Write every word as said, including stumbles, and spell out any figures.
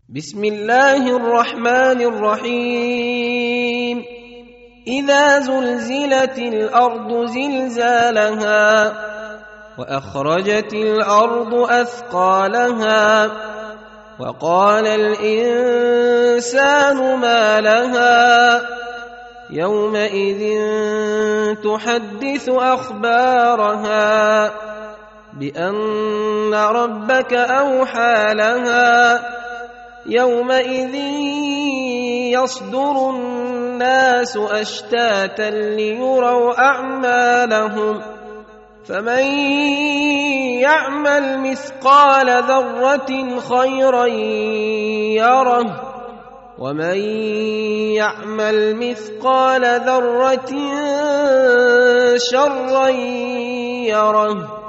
بسم الله الرحمن الرحيم إذا زلزلت الأرض زلزالها وأخرجت الأرض أثقالها وقال الإنسان ما لها يومئذ تحدث أخبارها بأن ربك أوحى لها يومئذ يصدر الناس أشتاتا ليروا أعمالهم فمن يعمل مثقال ذرة خيرا يره ومن يعمل مثقال ذرة شرا يره